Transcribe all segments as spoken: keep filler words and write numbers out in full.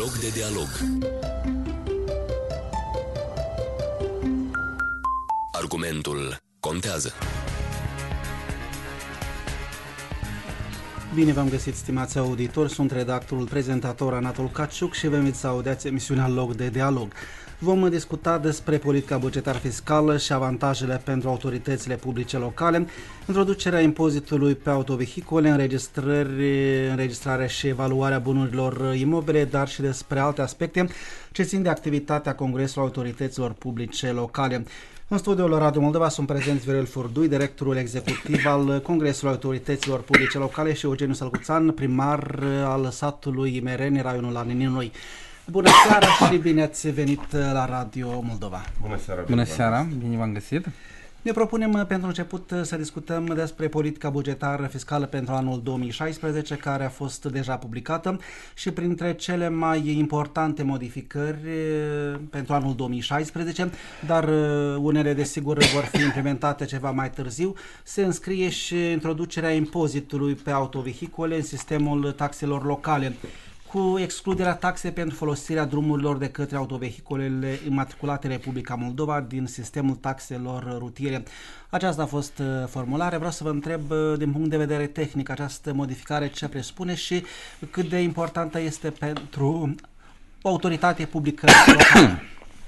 Loc de dialog. Argumentul contează. Bine v-am găsit, stimați auditori, sunt redactorul, prezentator Anatol Caciuc și vă invit să audeați emisiunea Loc de dialog. Vom discuta despre politica bugetară fiscală și avantajele pentru autoritățile publice locale, introducerea impozitului pe autovehicule, înregistrări, înregistrarea și evaluarea bunurilor imobile, dar și despre alte aspecte ce țin de activitatea Congresului Autorităților Publice Locale. În studioul Radio Moldova sunt prezenți Viorel Furdui, directorul executiv al Congresului Autorităților Publice Locale, și Eugeniu Sălcuțan, primar al satului Imereni, raionul Anininului. Bună seara și bine ați venit la Radio Moldova. Bună seara. Bună seara, bine v-am găsit. Ne propunem pentru început să discutăm despre politica bugetară fiscală pentru anul două mii șaisprezece, care a fost deja publicată, și printre cele mai importante modificări pentru anul două mii șaisprezece, dar unele desigur vor fi implementate ceva mai târziu, se înscrie și introducerea impozitului pe autovehicule în sistemul taxelor locale, cu excluderea taxei pentru folosirea drumurilor de către autovehiculele înmatriculate în Republica Moldova din sistemul taxelor rutiere. Aceasta a fost formularea. Vreau să vă întreb, din punct de vedere tehnic, această modificare ce presupune și cât de importantă este pentru o autoritate publică locală.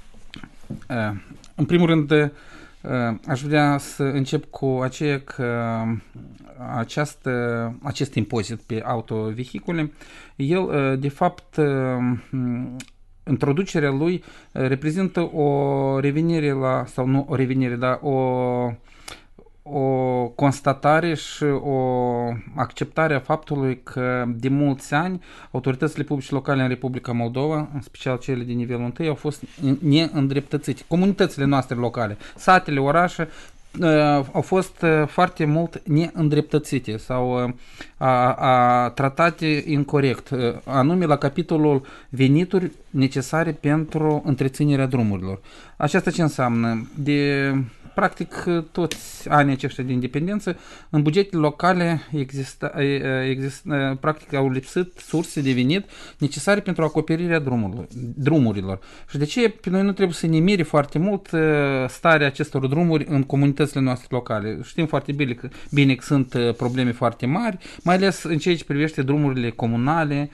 În primul rând, aș vrea să încep cu aceea că această, acest impozit pe autovehicule, el, de fapt, introducerea lui reprezintă o revenire la, sau nu o revenire, dar o, o constatare și o acceptare a faptului că de mulți ani autoritățile publice locale în Republica Moldova, în special cele de nivelul întâi, au fost neîndreptățite. Comunitățile noastre locale, satele, orașe, au fost foarte mult neîndreptățite sau a, a, tratate incorrect, anume la capitolul venituri necesare pentru întreținerea drumurilor. Aceasta ce înseamnă? De practic toți anii aceștia de independență, în bugetele locale exista, exista, practic au lipsit surse de venit necesare pentru acoperirea drumurilor, drumurilor. Și de ce pe noi nu trebuie să ne mire foarte mult starea acestor drumuri în comunitățile noastre locale? Știm foarte bine că, bine că sunt probleme foarte mari, mai ales în ceea ce privește drumurile comunale,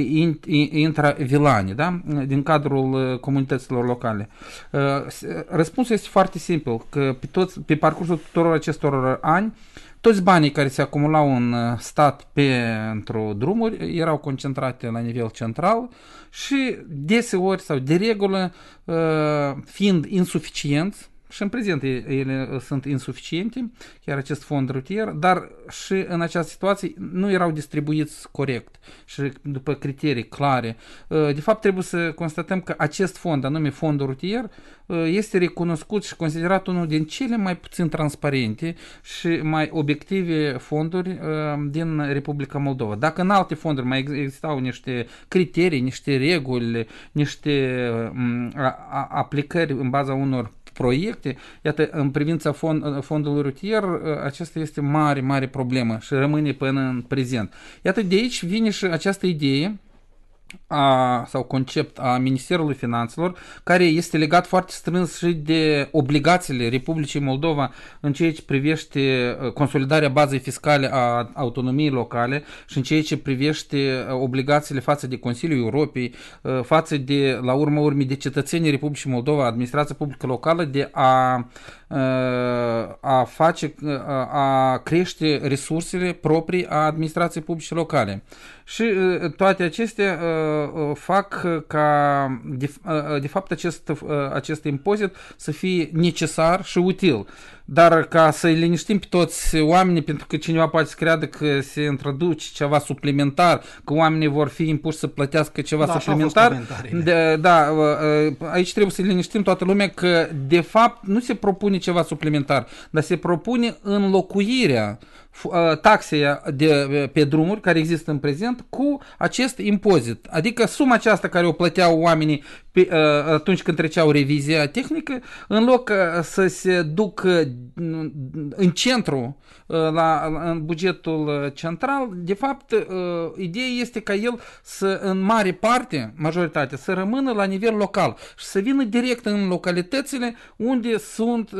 intravilane, da? Din cadrul comunităților locale. Răspunsul este foarte simplu, că pe, toți, pe parcursul tuturor acestor ani, toți banii care se acumulau în stat pentru drumuri erau concentrate la nivel central și deseori sau de regulă, fiind insuficienți, și în prezent ele sunt insuficiente, chiar acest fond rutier, dar și în această situație nu erau distribuiți corect și după criterii clare. De fapt, trebuie să constatăm că acest fond, anume fondul rutier, este recunoscut și considerat unul din cele mai puțin transparente și mai obiective fonduri din Republica Moldova. Dacă în alte fonduri mai existau niște criterii, niște reguli, niște aplicări în baza unor proiecte, iată, în privința fond, fondului rutier, aceasta este mare, mare problemă și rămâne până în prezent. Iată, de aici vine și această idee a, sau concept a Ministerului Finanțelor, care este legat foarte strâns și de obligațiile Republicii Moldova în ceea ce privește consolidarea bazei fiscale a autonomiei locale și în ceea ce privește obligațiile față de Consiliul Europei, față de, la urma urmei, de cetățenii Republicii Moldova, administrația publică locală, de a, a face, a crește resursele proprii a administrației publice locale. Și toate acestea fac ca, de, de fapt, acest, acest impozit să fie necesar și util. Dar ca să-i liniștim pe toți oamenii, pentru că cineva poate să creadă că se introduce ceva suplimentar, că oamenii vor fi impuși să plătească ceva da, suplimentar, de, da, aici trebuie să liniștim toată lumea că, de fapt, nu se propune ceva suplimentar, dar se propune înlocuirea taxe de, pe drumuri care există în prezent cu acest impozit. Adică suma aceasta care o plăteau oamenii pe, atunci când treceau revizia tehnică, în loc să se ducă în centru, la, în bugetul central, de fapt, ideea este ca el să, în mare parte, majoritatea, să rămână la nivel local și să vină direct în localitățile unde sunt,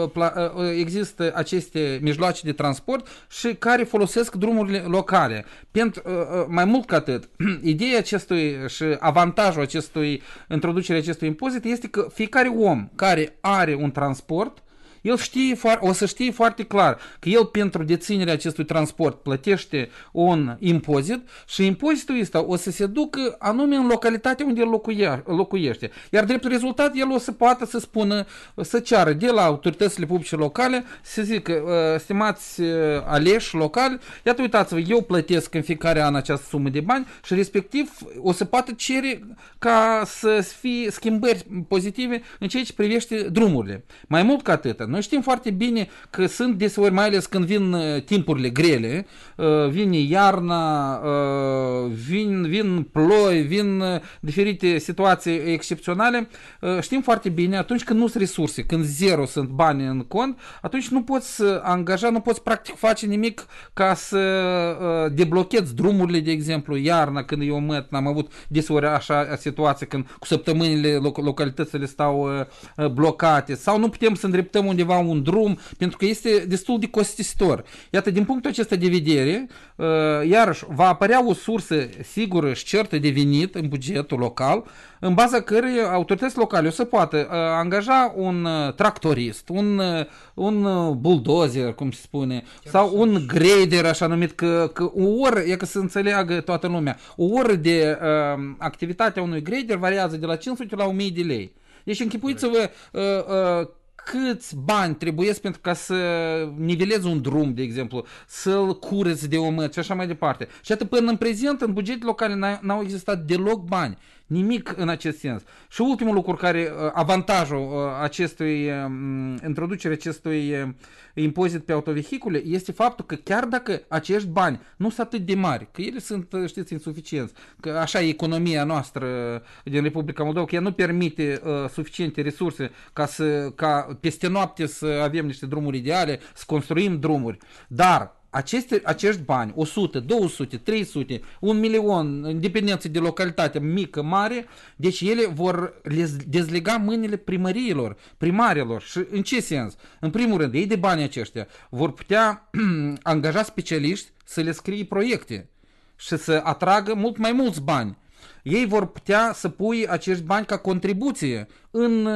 există aceste mijloace de transport și care folosesc drumurile locale. Pentru, mai mult ca atât, ideea acestui și avantajul acestui, introducerea acestui impozit este că fiecare om care are un transport, el știe, o să știe foarte clar că el pentru deținerea acestui transport plătește un impozit și impozitul ăsta o să se ducă anume în localitatea unde el locuiește. Iar drept rezultat el o să poată să spună, să ceară de la autoritățile publice locale, să zică, stimați aleși locali, iată uitați-vă, eu plătesc în fiecare an această sumă de bani și respectiv o să poată cere ca să fie schimbări pozitive în ceea ce privește drumurile. Mai mult ca atât, noi știm foarte bine că sunt deseori, mai ales când vin uh, timpurile grele, uh, vine iarna, uh, vin, vin ploi, vin uh, diferite situații excepționale, uh, știm foarte bine, atunci când nu sunt resurse, când zero sunt bani în cont, atunci nu poți angaja, nu poți practic face nimic ca să uh, deblochezi drumurile, de exemplu, iarna, când eu măt, am avut deseori așa situație, când cu săptămânile loc- localitățile stau uh, blocate, sau nu putem să îndreptăm undeva un drum, pentru că este destul de costisitor. Iată, din punctul acesta de vedere, uh, iarăși va apărea o sursă sigură și certă de venit în bugetul local, în baza cărei autoritățile locale o să poată uh, angaja un uh, tractorist, un, uh, un uh, bulldozer, cum se spune, chiar sau un grader, așa numit, că, că o oră, e că să înțeleagă toată lumea, o oră de uh, activitatea unui grader variază de la cinci sute la o mie de lei. Deci închipuiți-vă uh, uh, câți bani trebuiesc pentru ca să nivelezi un drum, de exemplu, să-l cureți de omăt și așa mai departe. Și atât până în prezent, în bugetele locale n-au existat deloc bani. Nimic în acest sens. Și ultimul lucru care, avantajul acestui, introducerea acestui impozit pe autovehicule este faptul că chiar dacă acești bani nu sunt atât de mari, că ele sunt, știți, insuficienți, că așa e economia noastră din Republica Moldova, că ea nu permite uh, suficiente resurse ca, să, ca peste noapte să avem niște drumuri ideale, să construim drumuri. Dar Aceste, acești bani, o sută, două sute, trei sute, un milion, în dependență de localitate mică, mare, deci ele vor dezlega mâinile primăriilor, primarilor. Și în ce sens? În primul rând, ei de bani aceștia vor putea angaja specialiști să le scrie proiecte și să atragă mult mai mulți bani. Ei vor putea să pui acești bani ca contribuție în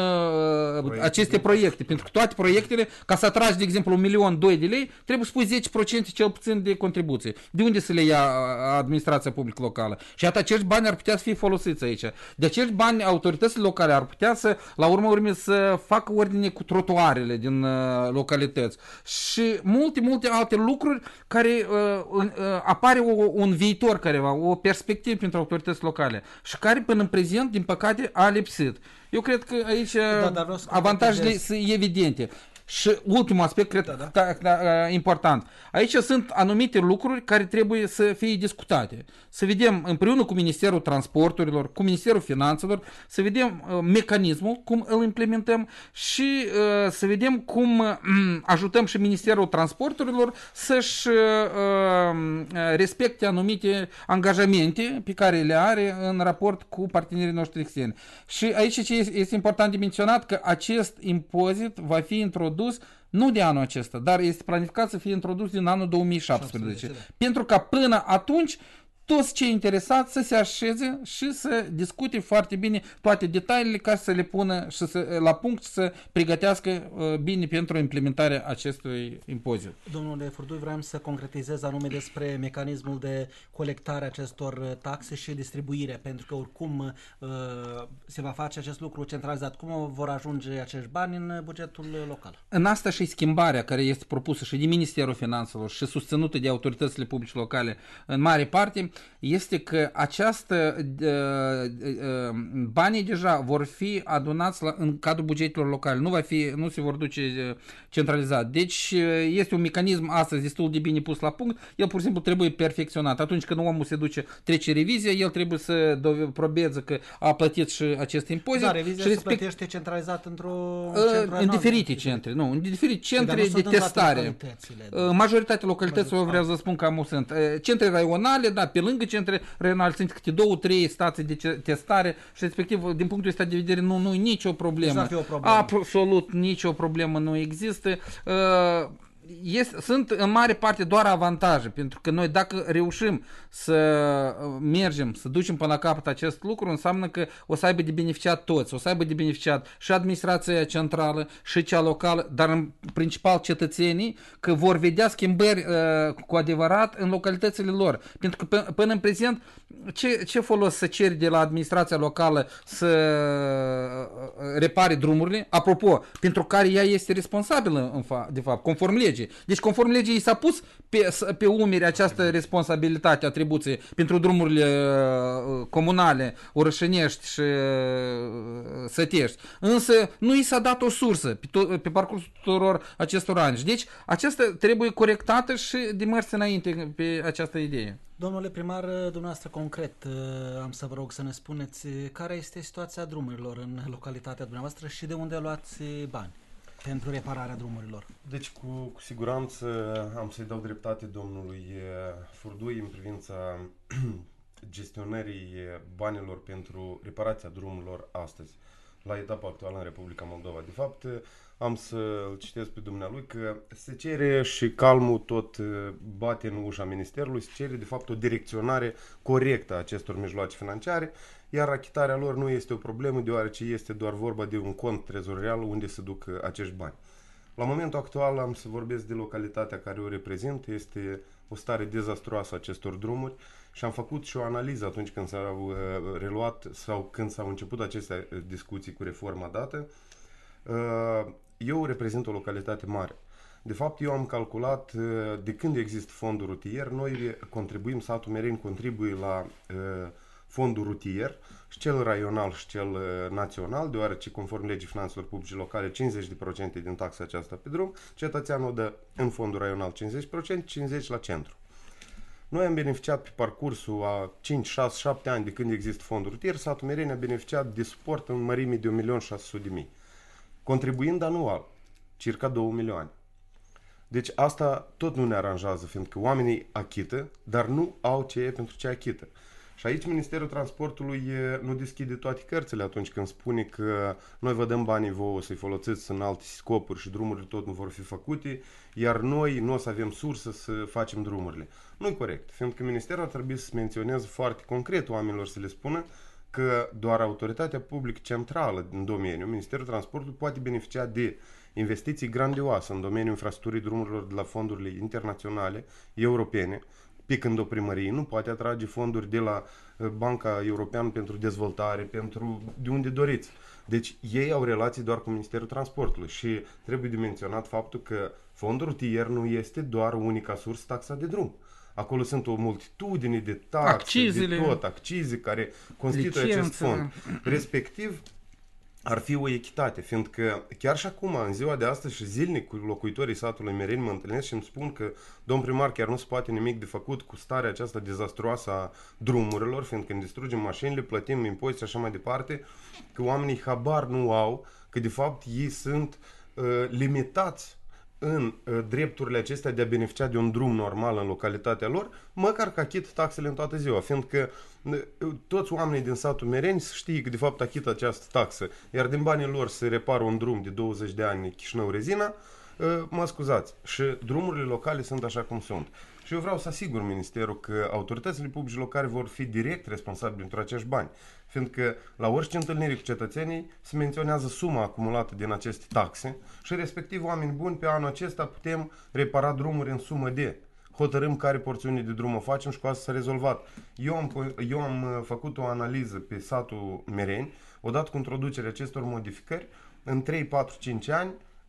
uh, proiecte aceste proiecte. Pentru că toate proiectele, ca să atragi, de exemplu, un milion, doi de lei, trebuie să pui zece la sută cel puțin de contribuție. De unde să le ia administrația publică locală? Și atât acești bani ar putea să fie folosiți aici. De acești bani, autoritățile locale ar putea să, la urmă urme, să facă ordine cu trotuarele din uh, localități. Și multe, multe alte lucruri care uh, uh, apare o, un viitor careva, o perspectivă pentru autorități locale și care până în prezent, din păcate, a lipsit. Eu cred că aici da, avantajele sunt evidente. Și ultimul aspect, cred da, da. că da, important. Aici sunt anumite lucruri care trebuie să fie discutate. Să vedem împreună cu Ministerul Transporturilor, cu Ministerul Finanțelor, să vedem uh, mecanismul, cum îl implementăm și uh, să vedem cum uh, ajutăm și Ministerul Transporturilor să-și uh, respecte anumite angajamente pe care le are în raport cu partenerii noștri externi. Și aici ce este important de menționat, că acest impozit va fi introdus nu de anul acesta, dar este planificat să fie introdus din anul două mii șaptesprezece. Pentru ca până atunci toți cei interesați să se așeze și să discute foarte bine toate detaliile ca să le pună și să, la punct și să pregătească uh, bine pentru implementarea acestui impozit. Domnule Furdui, vreau să concretizez anume despre mecanismul de colectare acestor taxe și distribuire, pentru că oricum uh, se va face acest lucru centralizat. Cum vor ajunge acești bani în bugetul local? În asta și schimbarea care este propusă și de Ministerul Finanțelor și susținută de autoritățile publice locale în mare parte, este că această banii deja vor fi adunați la, în cadrul bugetelor locale, nu va fi, nu se vor duce centralizat. Deci este un mecanism astăzi destul de bine pus la punct, el pur și simplu trebuie perfecționat. Atunci când omul se duce, trece revizia, el trebuie să probeze că a plătit și acest impozit. Da, revizia și se respect... plătește centralizat într-o uh, în diferite centre, nu, în diferite centre de testare. Da. Majoritatea localităților vreau să spun că am sunt. Centre raionale, da, pe lângă centre raionale sunt câte două, trei stații de testare și respectiv, din punctul ăsta de vedere, nu, nu e nicio problemă. Deci o problemă. Absolut nicio problemă nu există. Uh, Este, sunt în mare parte doar avantaje, pentru că noi dacă reușim să mergem, să ducem până la capăt acest lucru, înseamnă că o să aibă de beneficiat toți, o să aibă de beneficiat și administrația centrală și cea locală, dar în principal cetățenii, că vor vedea schimbări uh, cu adevărat în localitățile lor. Pentru că până în prezent, ce, ce folos să ceri de la administrația locală să repare drumurile, apropo, pentru care ea este responsabilă, în fa- de fapt, conform legii. Deci, conform legii, i s-a pus pe, pe umeri această responsabilitate, atribuție pentru drumurile uh, comunale, orășănești și uh, sătești. Însă, nu i s-a dat o sursă pe, to- pe parcursul tuturor acestor ani. Deci, aceasta trebuie corectată și de mers înainte pe această idee. Domnule primar, dumneavoastră concret, am să vă rog să ne spuneți care este situația drumurilor în localitatea dumneavoastră și de unde luați bani pentru repararea drumurilor. Deci, cu, cu siguranță am să-i dau dreptate domnului Furdui în privința gestionării banilor pentru reparația drumurilor astăzi, la etapa actuală în Republica Moldova. De fapt, am să-l citesc pe dumnealui că se cere și calmul tot bate în ușa Ministerului, se cere de fapt o direcționare corectă a acestor mijloace financiare, iar achitarea lor nu este o problemă, deoarece este doar vorba de un cont trezorial unde se duc acești bani. La momentul actual am să vorbesc de localitatea care o reprezint, este o stare dezastruoasă a acestor drumuri și am făcut și o analiză atunci când s-au reluat sau când s-au început aceste discuții cu reforma dată. Eu reprezint o localitate mare. De fapt, eu am calculat, de când există fondul rutier, noi contribuim, satul Mereni contribuie la fondul rutier, și cel raional și cel național, deoarece conform legii finanțelor publice locale cincizeci la sută din taxa aceasta pe drum, cetățeanul dă în fondul raional cincizeci la sută, cincizeci la sută centru. Noi am beneficiat pe parcursul a cinci, șase, șapte ani de când există fondul rutier, satul Mereni a beneficiat de suport în mărime de un milion șase sute de mii, contribuind anual circa două milioane. Deci asta tot nu ne aranjează, fiindcă oamenii achită, dar nu au ce e pentru ce achită. Și aici Ministerul Transportului nu deschide toate cărțile atunci când spune că noi vă dăm banii vouă să-i folosiți în alte scopuri și drumurile tot nu vor fi făcute, iar noi nu o să avem sursă să facem drumurile. Nu-i corect, fiindcă Ministerul ar trebui să menționeze foarte concret oamenilor, să le spună că doar autoritatea publică centrală din domeniu, Ministerul Transportului, poate beneficia de investiții grandioase în domeniul infrastructurii drumurilor de la fondurile internaționale, europene, pe când o primărie nu poate atrage fonduri de la Banca Europeană pentru Dezvoltare, pentru de unde doriți. Deci ei au relații doar cu Ministerul Transportului și trebuie de menționat faptul că fondul rutier nu este doar unica sursă, taxa de drum. Acolo sunt o multitudine de taxe, Accizile, de tot, accize care constituie acest fond. Respectiv, ar fi o echitate, fiindcă chiar și acum, în ziua de astăzi și zilnic, cu locuitorii satului Mereni mă întâlnesc și îmi spun că, domn primar, chiar nu se poate nimic de făcut cu starea aceasta dezastruoasă a drumurilor, fiindcă când distrugem mașinile, plătim impozite și așa mai departe, că oamenii habar nu au, că de fapt ei sunt uh, limitați în uh, drepturile acestea de a beneficia de un drum normal în localitatea lor, măcar că achit taxele în toată ziua, fiindcă uh, toți oamenii din satul Mereni știe că de fapt achită această taxă, iar din banii lor se repară un drum de douăzeci de ani Chișinău-Rezina, uh, mă scuzați, și drumurile locale sunt așa cum sunt. Și eu vreau să asigur Ministerul că autoritățile publice locale vor fi direct responsabile pentru acești bani, fiindcă la orice întâlnire cu cetățenii se menționează suma acumulată din aceste taxe și respectiv oameni buni pe anul acesta putem repara drumuri în sumă de hotărâm care porțiune de drum o facem și cu asta s-a rezolvat. Eu am, eu am făcut o analiză pe satul Mereni, odată cu introducerea acestor modificări, în trei, patru, cinci ani,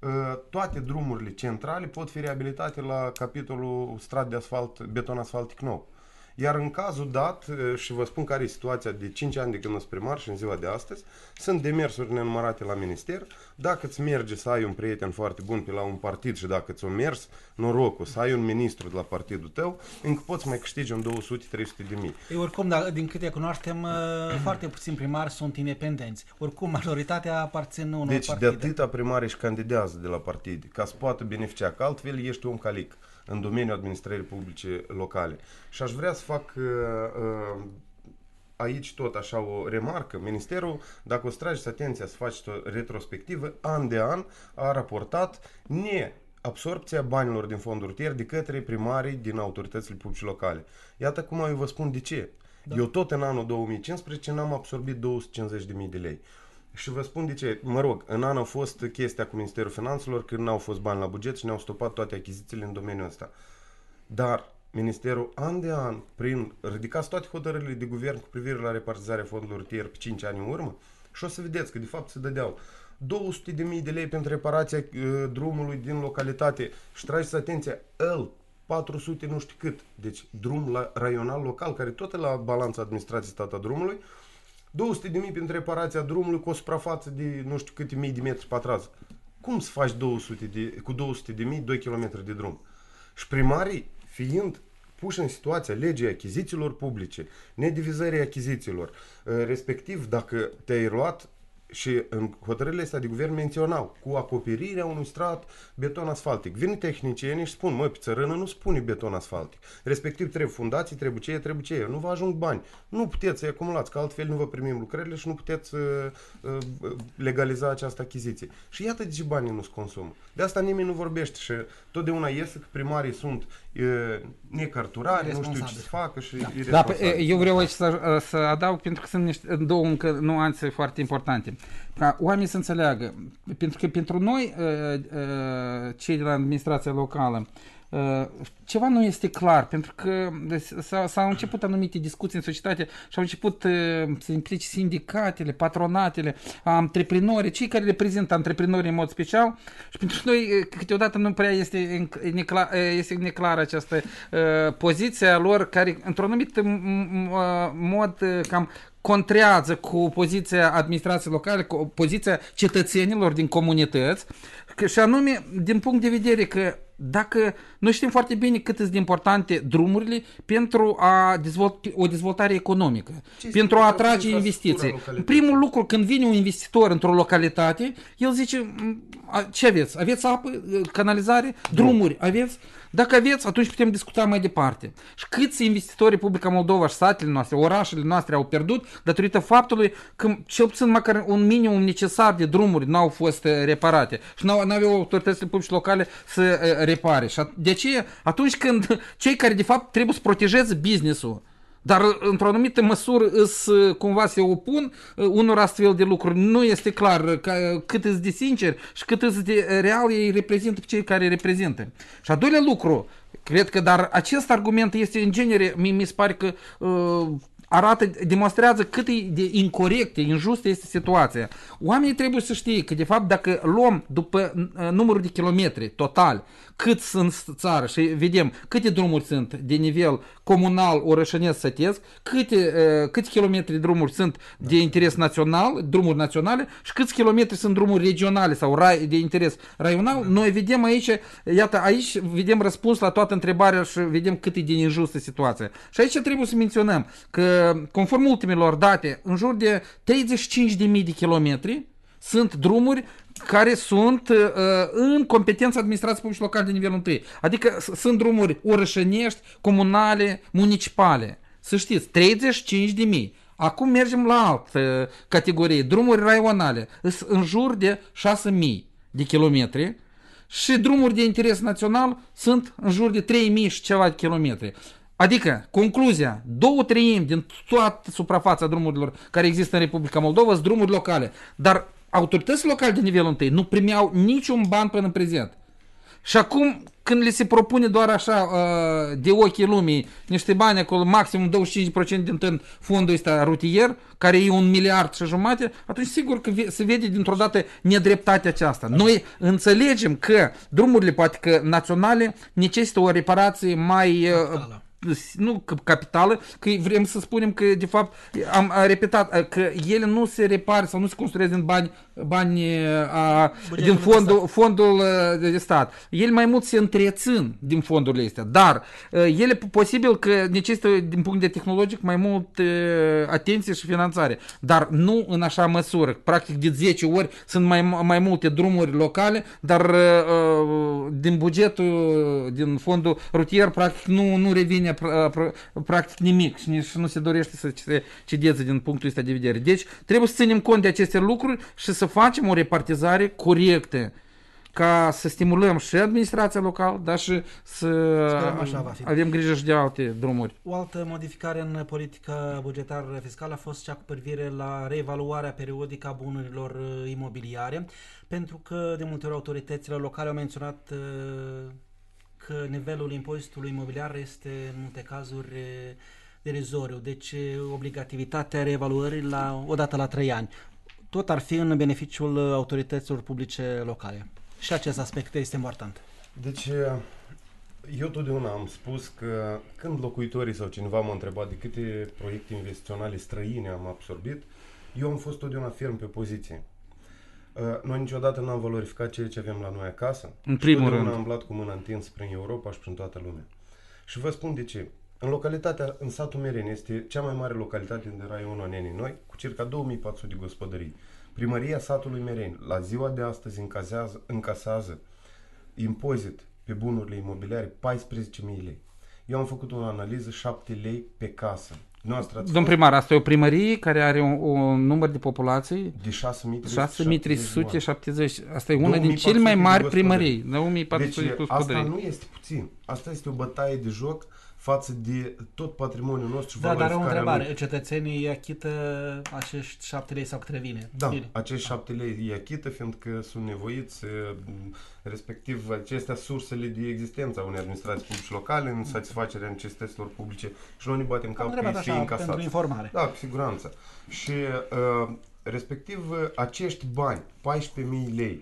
toate drumurile centrale pot fi reabilitate la capitolul strat de asfalt, beton asfaltic nou. Iar în cazul dat, și vă spun care e situația de cinci ani de când sunt primar și în ziua de astăzi, sunt demersuri nenumărate la minister. Dacă îți merge să ai un prieten foarte bun pe la un partid și dacă ți-o mers, norocul, să ai un ministru de la partidul tău, încă poți mai câștigi un două sute trei sute de mii. Ei, oricum, da, din câte cunoaștem, foarte puțini primari sunt independenți. Oricum, majoritatea aparțin unor deci, partide. Deci de atâta primari își candidează de la partide, ca să poată beneficia, că altfel ești un calic în domeniul administrării publice locale. Și aș vrea să fac uh, uh, aici tot așa o remarcă. Ministerul, dacă o să trageți atenția să faceți o retrospectivă, an de an a raportat neabsorpția banilor din fonduri rutier de către primarii din autoritățile publice locale. Iată cum eu vă spun de ce. Da. Eu tot în anul două mii cincisprezece n-am absorbit două sute cincizeci de mii de lei. Și vă spun de ce. Mă rog, în an a fost chestia cu Ministerul Finanțelor când n-au fost bani la buget și ne-au stopat toate achizițiile în domeniul ăsta. Dar Ministerul an de an, prin ridicați toate hotărârile de guvern cu privire la repartizarea fondurilor rutier pe cinci ani în urmă și o să vedeți că de fapt se dădeau două sute de mii de lei pentru reparația uh, drumului din localitate și trageți atenția, el patru sute nu știu cât. Deci drum la raional local, care tot e la balanța administrației stata drumului, două sute de mii pentru reparația drumului cu o suprafață de nu știu câte mii de metri pătrați. Cum să faci două sute de, cu două sute de mii, doi kilometri de drum? Și primarii, fiind puși în situația legii achizițiilor publice, nedivizării achizițiilor, respectiv dacă te-ai luat și în hotărârile astea de guvern menționau cu acoperirea unui strat beton asfaltic. Vin tehnicienii și spun, mă, pe țărână nu spune beton asfaltic. Respectiv trebuie fundații, trebuie ce, trebuie ce. Nu vă ajung bani. Nu puteți să-i acumulați, că altfel nu vă primim lucrările și nu puteți uh, uh, legaliza această achiziție. Și iată de ce banii nu se consumă. De asta nimeni nu vorbește și totdeauna iese că primarii sunt uh, necarturari, nu știu ce să facă și da. Da, eu vreau aici să, să adaug, pentru că sunt niște două încă nuanțe foarte importante. Ca oamenii să înțeleagă, pentru că pentru noi, cei de la administrația locală, ceva nu este clar, pentru că s-au început anumite discuții în societate și au început să implice sindicatele, patronatele, antreprenorii, cei care reprezintă antreprenorii în mod special și pentru noi câteodată nu prea este neclar, este neclară această poziția lor care într-un anumit mod cam contrează cu poziția administrației locale, cu poziția cetățenilor din comunități și anume din punct de vedere că dacă noi știm foarte bine cât sunt de importante drumurile pentru a dezvolta o dezvoltare economică, ce pentru a atrage investiții. Primul lucru, când vine un investitor într-o localitate, el zice, ce aveți? Aveți apă, canalizare, drumuri, aveți? Dacă aveți, atunci putem discuta mai departe. Și câți investitori Republica Moldova și satele noastre, orașele noastre au pierdut datorită faptului că cel puțin măcar un minimum necesar de drumuri n-au fost reparate și n-aveau autoritățile publice locale să repare. Și de aceea, atunci când cei care de fapt trebuie să protejeze business-ul, dar într-o anumită măsură îs, cumva se opun unor astfel de lucruri. Nu este clar că, cât îți de sincer și cât îți de real ei reprezintă pe cei care reprezintă. Și a doilea lucru, cred că dar acest argument este în genere, mi, mi se pare că uh, arată, demonstrează cât e de incorrectă, injustă este situația. Oamenii trebuie să știe că de fapt dacă luăm după uh, numărul de kilometri total cât sunt în țară și vedem câte drumuri sunt de nivel comunal, orășănesc, sătesc, câte, uh, câți kilometri de drumuri sunt de interes național, drumuri naționale și câți kilometri sunt drumuri regionale sau rai, de interes raional, da. Noi vedem aici, iată, aici vedem răspuns la toată întrebarea și vedem cât e de injustă situația. Și aici trebuie să menționăm că conform ultimelor date, în jur de treizeci și cinci de mii de kilometri sunt drumuri care sunt uh, în competența administrației publice locale de nivelul întâi. Adică sunt drumuri orășănești, comunale, municipale. Să știți, treizeci și cinci de mii. Acum mergem la altă uh, categorie, drumuri raionale. Sunt în jur de șase mii de kilometri și drumuri de interes național sunt în jur de trei mii și ceva de kilometri. Adică, concluzia, două treimi din toată suprafața drumurilor care există în Republica Moldova sunt drumuri locale. Dar autoritățile locale de nivelul întâi nu primeau niciun ban până în prezent. Și acum, când le se propune doar așa, de ochii lumii, niște bani acolo, maximum douăzeci și cinci la sută din fondul ăsta rutier, care e un miliard și jumate, atunci sigur că se vede dintr-o dată nedreptatea aceasta. Noi înțelegem că drumurile, poate că naționale, necesită o reparație mai... nu capitală, că vrem să spunem că de fapt am repetat că ele nu se repară sau nu se construiesc din bani, bani a, din fondul, fondul de stat. Ele mai mult se întrețin din fondurile astea, dar ele posibil că necesită din punct de tehnologic mai mult atenție și finanțare, dar nu în așa măsură. Practic de zece ori sunt mai, mai multe drumuri locale, dar din bugetul, din fondul rutier, practic nu, nu revine practic nimic și nici nu se dorește să se cedeze din punctul ăsta de vedere. Deci trebuie să ținem cont de aceste lucruri și să facem o repartizare corectă ca să stimulăm și administrația locală, dar și să avem grijă și de alte drumuri. O altă modificare în politica bugetară fiscală a fost cea cu privire la reevaluarea periodică a bunurilor imobiliare, pentru că de multe ori autoritățile locale au menționat că nivelul impozitului imobiliar este în multe cazuri derizoriu, deci obligativitatea reevaluării la, odată la trei ani. Tot ar fi în beneficiul autorităților publice locale. Și acest aspect este important. Deci, eu totdeauna am spus că când locuitorii sau cineva m-a întrebat de câte proiecte investiționale străine am absorbit, eu am fost totdeauna ferm pe poziție. Noi niciodată n-am valorificat ceea ce avem la noi acasă. În primul rând. am umblat cu mâna întins prin Europa și prin toată lumea. Și vă spun de ce. În localitatea, în satul Mereni, este cea mai mare localitate din raionul Nenii Noi, cu circa două mii patru sute de gospodării. Primăria satului Mereni, la ziua de astăzi, încasează, încasează impozit pe bunurile imobiliare paisprezece mii lei. Eu am făcut o analiză, șapte lei pe casă. Domn primar, asta e o primărie care are un, un număr de populație de șase mii trei sute șaptezeci. Asta e una din cele mai mari primării. două mii patru sute deci, asta nu este puțin. Asta este o bătaie de joc față de tot patrimoniul nostru. Da, dar o întrebare. Lui. Cetățenii achită acești șapte lei sau cât revine? Da, Bine. acești șapte lei îi achită, fiindcă sunt nevoiți, respectiv acestea sursele de existență a unei administrații publice locale în satisfacerea necesităților publice și noi ne batem cap că ei fie încasați. Pentru informare. Da, cu siguranță. Și uh, respectiv acești bani, paisprezece mii lei,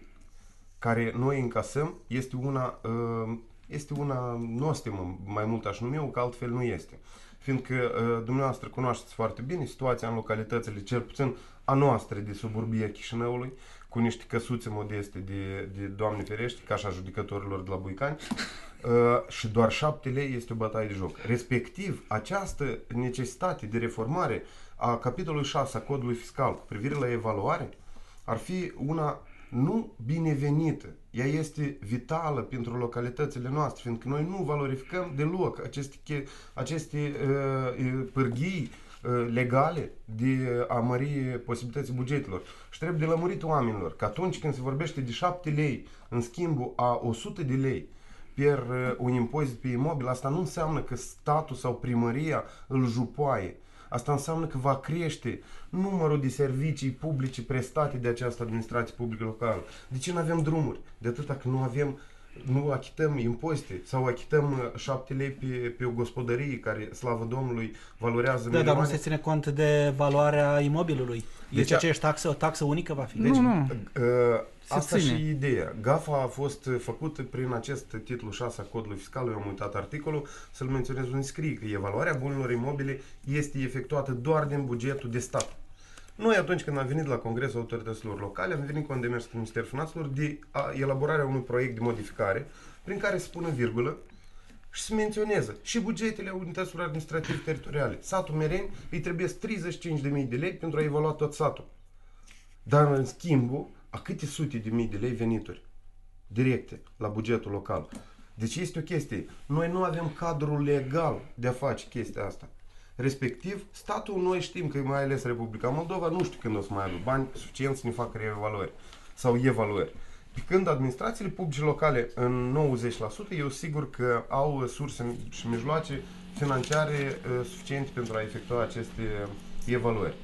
care noi încasăm, este una... Uh, este una nostimă, mai mult aș numi eu, că altfel nu este. Fiindcă uh, dumneavoastră cunoașteți foarte bine situația în localitățile, cel puțin a noastră de suburbia Chișinăului, cu niște căsuțe modeste de, de Doamne ferește, ca și a judecătorilor de la Buicani, uh, și doar șapte lei este o bătaie de joc. Respectiv, această necesitate de reformare a capitolului șase a codului fiscal cu privire la evaluare ar fi una nu binevenită. Ea este vitală pentru localitățile noastre, fiindcă noi nu valorificăm deloc aceste, aceste uh, pârghii uh, legale de a mări posibilității bugetelor. Și trebuie de lămurit oamenilor că atunci când se vorbește de șapte lei în schimbul a o sută de lei per uh, un impozit pe imobil, asta nu înseamnă că statul sau primăria îl jupoaie. Asta înseamnă că va crește numărul de servicii publice prestate de această administrație publică locală. De ce nu avem drumuri? De atâta că nu avem, nu achităm impozite sau achităm șapte lei pe, pe o gospodărie care, slavă Domnului, valorează milioane. Da, dar nu se ține cont de valoarea imobilului. Deci, deci aceeași taxă, o taxă unică va fi. Deci, nu, nu. Uh, asta ține. Și ideea. GAFA a fost făcută prin acest titlu șase a codului fiscal, eu am uitat articolul, să-l menționez unde scrie că evaluarea bunurilor imobile este efectuată doar din bugetul de stat. Noi atunci când am venit la Congresul Autorităților Locale, am venit cu un demers cu Ministerul Finanțelor de elaborarea unui proiect de modificare prin care se pune virgulă și se menționează și bugetele unităților administrative teritoriale. Satul Mereni îi trebuie treizeci și cinci de mii de lei pentru a evalua tot satul. Dar în schimbul a câte sute de mii de lei venituri directe la bugetul local. Deci este o chestie. Noi nu avem cadrul legal de a face chestia asta. Respectiv, statul, noi știm că mai ales Republica Moldova, nu știu când o să mai aibă bani suficient să ne facă reevaluări sau evaluări. Pe când administrațiile publice locale în nouăzeci la sută, eu sigur că au surse și mijloace financiare uh, suficiente pentru a efectua aceste evaluări.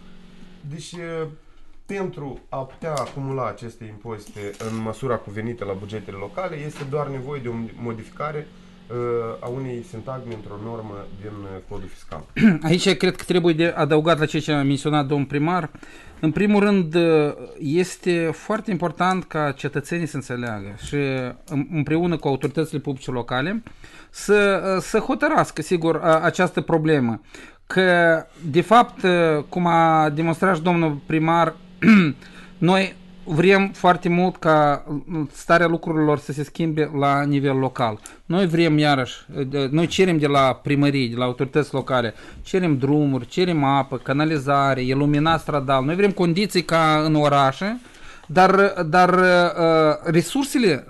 Deci, uh, pentru a putea acumula aceste impozite în măsura cuvenită la bugetele locale, este doar nevoie de o modificare a unei sintagme într-o normă din codul fiscal. Aici cred că trebuie de adăugat la ceea ce a menționat domnul primar. În primul rând, este foarte important ca cetățenii să înțeleagă și împreună cu autoritățile publice locale să, să hotărască, sigur, această problemă. Că, de fapt, cum a demonstrat și domnul primar, noi vrem foarte mult ca starea lucrurilor să se schimbe la nivel local. Noi vrem, iarăși, noi cerem de la primării, de la autorități locale, cerem drumuri, cerem apă, canalizare, iluminat stradal. Noi vrem condiții ca în orașe, dar, dar resursele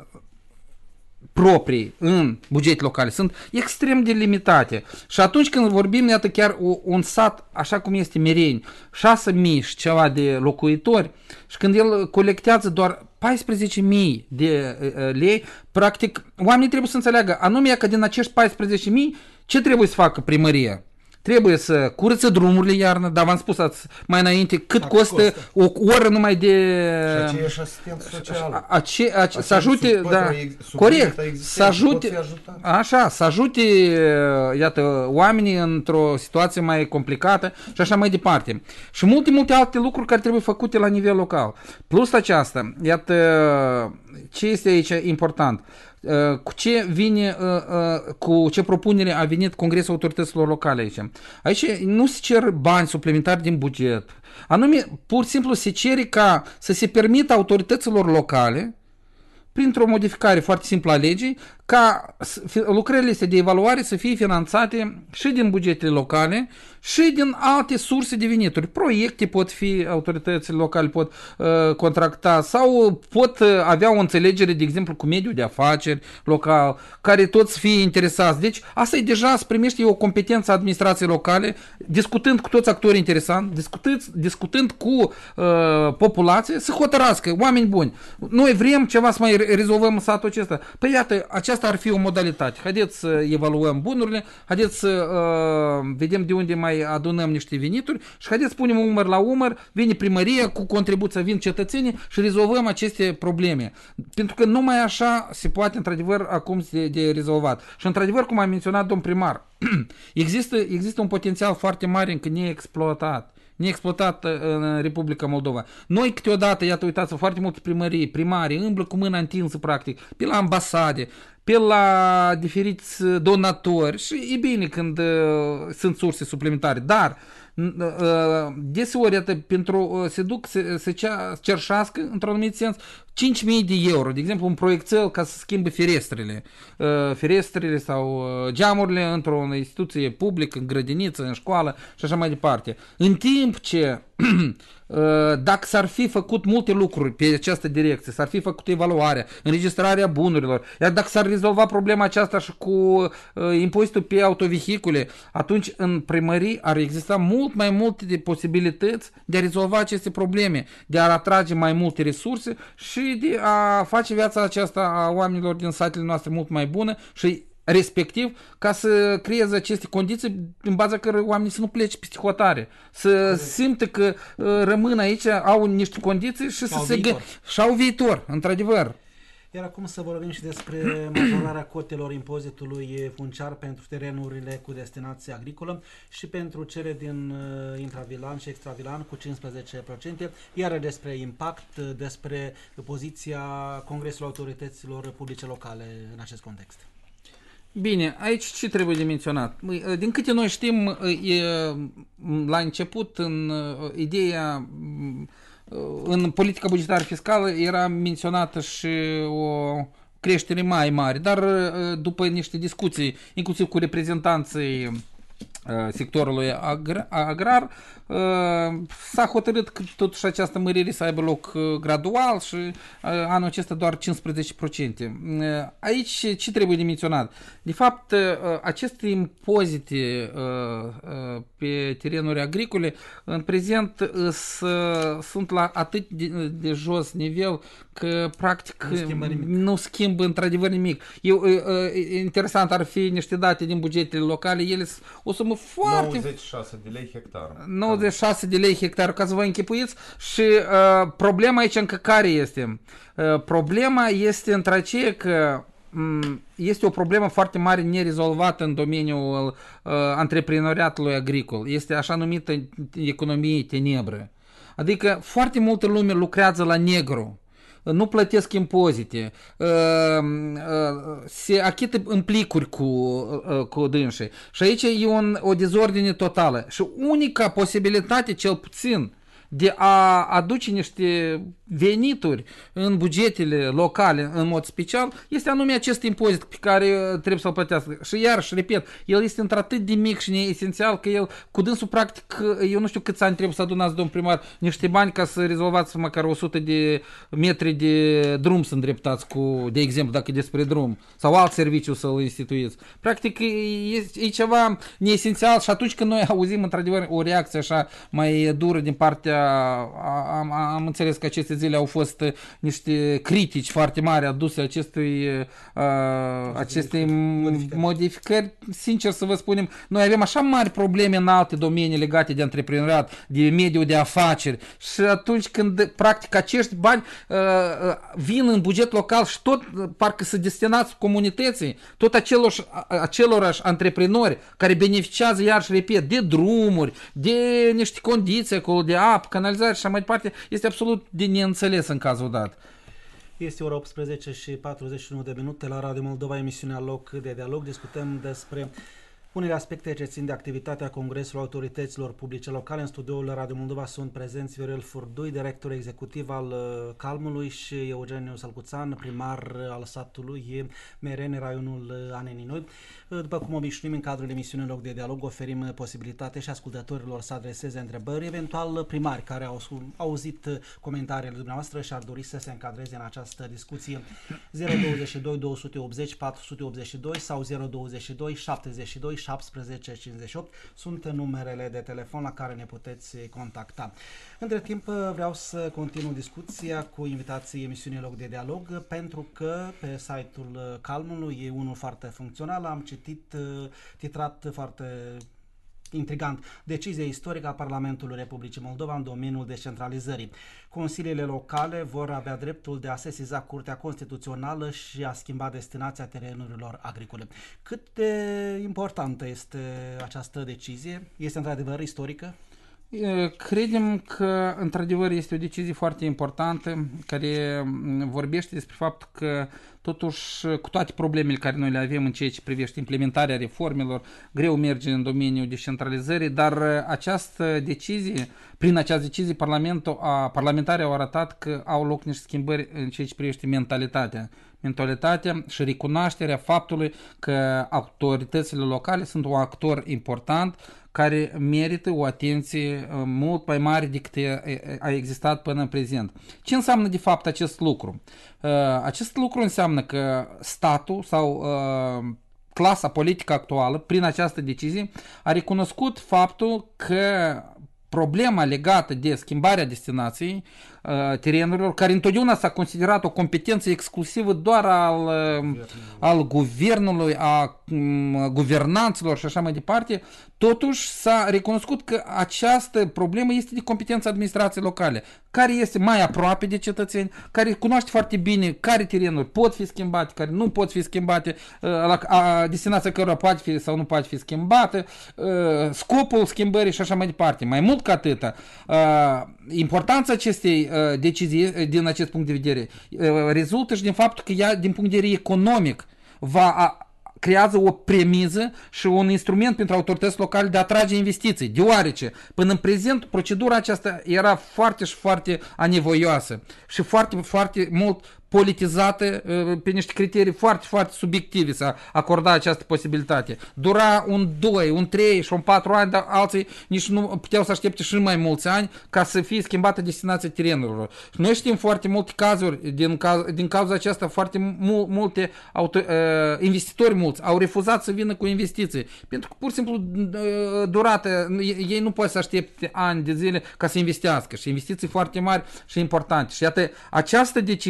proprii în bugete locale sunt extrem de limitate. Și atunci când vorbim, iată chiar un sat, așa cum este Mireni, șase mii și ceva de locuitori, și când el colectează doar paisprezece mii de uh, lei, practic, oamenii trebuie să înțeleagă, anume că din acești paisprezece mii, ce trebuie să facă primăria? Trebuie să curăță drumurile iarnă, dar v-am spus mai înainte cât costă, costă o oră numai de... Și aceeași asistent social. Ace, ace, să ajute, da, corect, să ajute, așa, să ajute, iată, oamenii într-o situație mai complicată și așa mai departe. Și multe, multe alte lucruri care trebuie făcute la nivel local. Plus aceasta, iată, ce este aici important? Cu ce vine, cu ce propunere a venit Congresul Autorităților Locale aici? Aici nu se cer bani suplimentari din buget. Anume, pur și simplu se cere ca să se permită autorităților locale, printr-o modificare foarte simplă a legii, ca lucrările astea de evaluare să fie finanțate și din bugetele locale și din alte surse de venituri. Proiecte pot fi, autoritățile locale pot uh, contracta sau pot uh, avea o înțelegere, de exemplu, cu mediul de afaceri local, care toți fie interesați. Deci, asta e deja să primești o competență a administrației locale, discutând cu toți actorii interesanți, discutând, discutând cu uh, populația, să hotărască, oameni buni. Noi vrem ceva să mai rezolvăm în satul acesta. Păi iată, aceasta ar fi o modalitate. Haideți să evaluăm bunurile, haideți să uh, vedem de unde mai adunăm niște venituri și haideți să punem umăr la umăr, vine primăria cu contribuția, vin cetățenii și rezolvăm aceste probleme. Pentru că numai așa se poate într-adevăr acum de, de rezolvat. Și într-adevăr, cum a menționat domn primar, există, există un potențial foarte mare încă neexploatat. neexploatat în Republica Moldova. Noi câteodată, iată, uitați, foarte multe primării, primari, îmblă cu mâna întinsă, practic, pe la ambasade, pe la diferiți donatori și e bine când uh, sunt surse suplimentare, dar uh, deseori, iată, pentru, uh, se duc să, să cerșească, într-un anumit sens, cinci mii de euro, de exemplu, un proiectel ca să schimbe ferestrele, uh, ferestrele sau uh, geamurile într-o instituție publică, în grădiniță, în școală și așa mai departe. În timp ce dacă s-ar fi făcut multe lucruri pe această direcție, s-ar fi făcut evaluarea, înregistrarea bunurilor, iar dacă s-ar rezolva problema aceasta și cu uh, impozitul pe autovehicule, atunci în primării ar exista mult mai multe de posibilități de a rezolva aceste probleme, de a atrage mai multe resurse și de a face viața aceasta a oamenilor din satele noastre mult mai bună și respectiv ca să creeze aceste condiții în baza cărora oamenii să nu plece peste hotare, să Corect. simtă că uh, rămân aici, au niște condiții și să se gă- și au viitor, într-adevăr. Iar acum să vorbim și despre majorarea cotelor impozitului funciar pentru terenurile cu destinație agricolă și pentru cele din uh, intravilan și extravilan cu cincisprezece la sută, iar despre impact, despre poziția Congresului Autorităților Publice Locale în acest context. Bine, aici ce trebuie de menționat? Din câte noi știm, e, la început, în ideea, în politica bugetară fiscală era menționată și o creștere mai mare, dar după niște discuții, inclusiv cu reprezentanții sectorului agrar, agrar s-a hotărât că totuși această mărire să aibă loc gradual și anul acesta doar cincisprezece la sută. Aici ce trebuie de menționat? De fapt, aceste impozite pe terenuri agricole în prezent sunt la atât de, de jos nivel că practic nu schimbă, nu schimbă într-adevăr nimic. Eu, interesant ar fi niște date din bugetele locale, ele o sumă foarte... nouăzeci și șase de lei hectar. nouăzeci și șase de lei hectar, ca să vă închipuiți. Și uh, problema aici încă care este? Uh, problema este între aceea că este o problemă foarte mare nerezolvată în domeniul uh, antreprenoriatului agricol. Este așa numită economie tenebră. Adică foarte multă lume lucrează la negru, nu plătesc impozite, se achită în plicuri cu, cu dânsii. Și aici e un, o dezordine totală. Și unica posibilitate, cel puțin, de a aduce niște venituri în bugetele locale, în mod special, este anume acest impozit pe care trebuie să-l plătească. Și iarăși, repet, el este într-atât de mic și neesențial că el, cu dânsul, practic, eu nu știu câți ani trebuie să adunați, domn primar, niște bani ca să rezolvați măcar o sută de metri de drum să îndreptați cu, de exemplu, dacă e despre drum, sau alt serviciu să-l instituiți. Practic, e, e ceva neesențial și atunci când noi auzim, într-adevăr, o reacție așa mai dură din partea, am, am înțeles că aceste zile au fost niște critici foarte mari aduse acestui, uh, acestei modificări. modificări. Sincer să vă spunem, noi avem așa mari probleme în alte domenii legate de antreprenoriat, de mediul de afaceri și atunci când practic acești bani uh, vin în buget local și tot parcă să destinați comunității, tot aceloși, acelorași antreprenori care beneficiază, iarăși repet, de drumuri, de niște condiții acolo, de apă, canalizare și așa mai departe, este absolut de neînțeles în cazul dat. Este ora optsprezece și patruzeci și unu de minute la Radio Moldova, emisiunea Loc de Dialog. Discutăm despre unele aspecte ce țin de activitatea Congresului Autorităților Publice Locale. În studioul Radio Moldova sunt prezenți Viorel Furdui, director executiv al Calmului, și Eugeniu Sălcuțan, primar al satului Mereni, raionul Aneninoi. După cum obișnuim, în cadrul emisiunii Loc de Dialog oferim posibilitate și ascultătorilor să adreseze întrebări, eventual primari care au auzit comentariile dumneavoastră și ar dori să se încadreze în această discuție. zero douăzeci și doi două sute optzeci patru sute optzeci și doi sau zero douăzeci și doi șaptezeci și doi șaptesprezece cincizeci și opt sunt numerele de telefon la care ne puteți contacta. Între timp vreau să continui discuția cu invitații emisiunii Loc de Dialog, pentru că pe site-ul Calmului e unul foarte funcțional. Am citit titrat foarte intrigant: Decizie istorică a Parlamentului Republicii Moldova în domeniul descentralizării. Consiliile locale vor avea dreptul de a sesiza Curtea Constituțională și a schimba destinația terenurilor agricole. Cât de importantă este această decizie? Este într-adevăr istorică? Credem că într-adevăr este o decizie foarte importantă care vorbește despre faptul că totuși cu toate problemele care noi le avem în ceea ce privește implementarea reformelor, greu merge în domeniul descentralizării, dar această decizie, prin această decizie Parlamentul a, parlamentarii au arătat că au loc niște schimbări în ceea ce privește mentalitatea. Mentalitatea și recunoașterea faptului că autoritățile locale sunt un actor important care merită o atenție mult mai mare decât a existat până în prezent. Ce înseamnă de fapt acest lucru? Acest lucru înseamnă că statul sau clasa politică actuală, prin această decizie, a recunoscut faptul că problema legată de schimbarea destinației uh, terenurilor, care întotdeauna s-a considerat o competență exclusivă doar al, uh, al guvernului, a um, guvernanților și așa mai departe, totuși s-a recunoscut că această problemă este de competența administrației locale, care este mai aproape de cetățeni, care cunoaște foarte bine care terenuri pot fi schimbate, care nu pot fi schimbate, uh, la a, destinația cărora poate fi sau nu poate fi schimbată, uh, scopul schimbării și așa mai departe. Mai mult ca atâta, uh, importanța acestei uh, decizii din acest punct de vedere uh, rezultă și din faptul că ea, din punct de vedere economic, va a, creează o premiză și un instrument pentru autorități locale de a atrage investiții, deoarece până în prezent procedura aceasta era foarte și foarte anevoioasă și foarte, foarte mult politizată pe niște criterii foarte, foarte subiective să acorda această posibilitate. Dura un doi, un trei și un patru ani, dar alții nici nu puteau să aștepte și mai mulți ani ca să fie schimbată destinația terenurilor. Și noi știm foarte multe cazuri, din, caz, din cauza aceasta foarte mul, multe auto, uh, investitori mulți au refuzat să vină cu investiții, pentru că pur și simplu uh, durată, ei nu pot să aștepte ani de zile ca să investească și investiții foarte mari și importante. Și iată, această decizie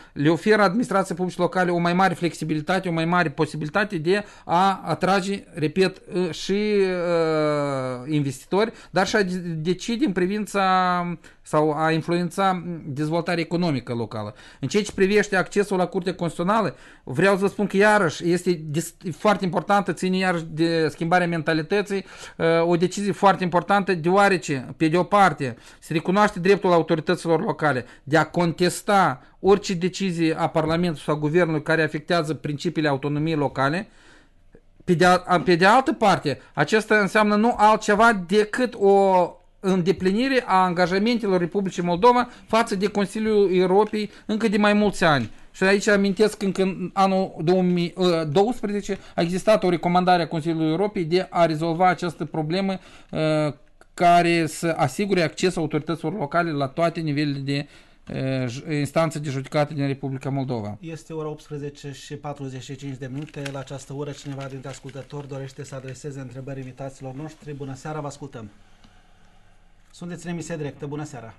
le oferă administrației publice locale o mai mare flexibilitate, o mai mare posibilitate de a atrage, repet, și uh, investitori, dar și a decide în privința sau a influența dezvoltarea economică locală. În ceea ce privește accesul la Curtea Constituțională, vreau să vă spun că iarăși este foarte importantă, ține iarăși de schimbarea mentalității, o decizie foarte importantă, deoarece, pe de o parte, se recunoaște dreptul autorităților locale de a contesta orice decizie a Parlamentului sau a Guvernului care afectează principiile autonomiei locale. Pe de, a, pe de altă parte, acesta înseamnă nu altceva decât o îndeplinire a angajamentelor Republicii Moldova față de Consiliul Europei încă de mai mulți ani. Și aici amintesc că încă în anul două mii doisprezece a existat o recomandare a Consiliului Europei de a rezolva această problemă uh, care să asigure accesul autorităților locale la toate nivelele de uh, instanțe de judecată din Republica Moldova. Este ora optsprezece și patruzeci și cinci de minute. La această oră cineva dintre ascultători dorește să adreseze întrebări invitaților noștri. Bună seara, vă ascultăm. Sunteți în emisie directă. Bună seara.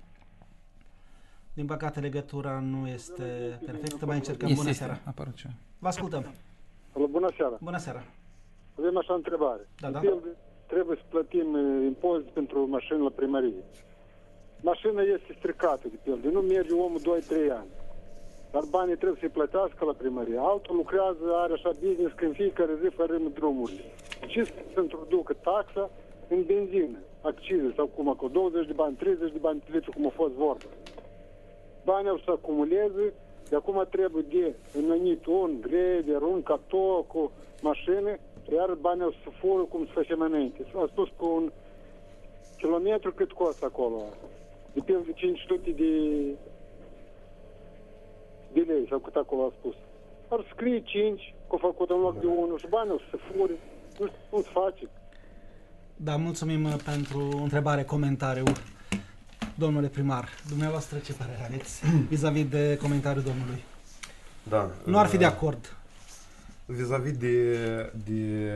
Din păcate, legătura nu este perfectă. Mai încercăm. Bună seara. Vă ascultăm. Alo, bună seara. Bună seara. Avem așa întrebare. Da, da. Trebuie să plătim impozit pentru mașină la primărie. Mașina este stricată, de pildă. Nu merge omul doi trei ani. Dar banii trebuie să-i plătească la primărie. Altul lucrează, are așa business că în fiecare zi fărâmă drumurile. Ce să introducă taxa în benzină, accize sau cum acolo, douăzeci de bani, treizeci de bani, litru, cum a fost vorba. Banii au să acumuleze, de acum trebuie de înănit un greder, un catou cu mașină, iar banii au să fură cum să facem înainte. A spus cu un kilometru cât costă acolo. Depinde de cinci sute de, de lei sau cât acolo a spus. Ar scrie cinci, că a făcut în loc de unu și banii au să fure. Nu știu cum să face. Da, mulțumim pentru întrebare, comentariu. Domnule primar, dumneavoastră ce părere aveți vis-a-vis de comentariul domnului? Da. Nu ar fi de acord. Vis-a-vis de, de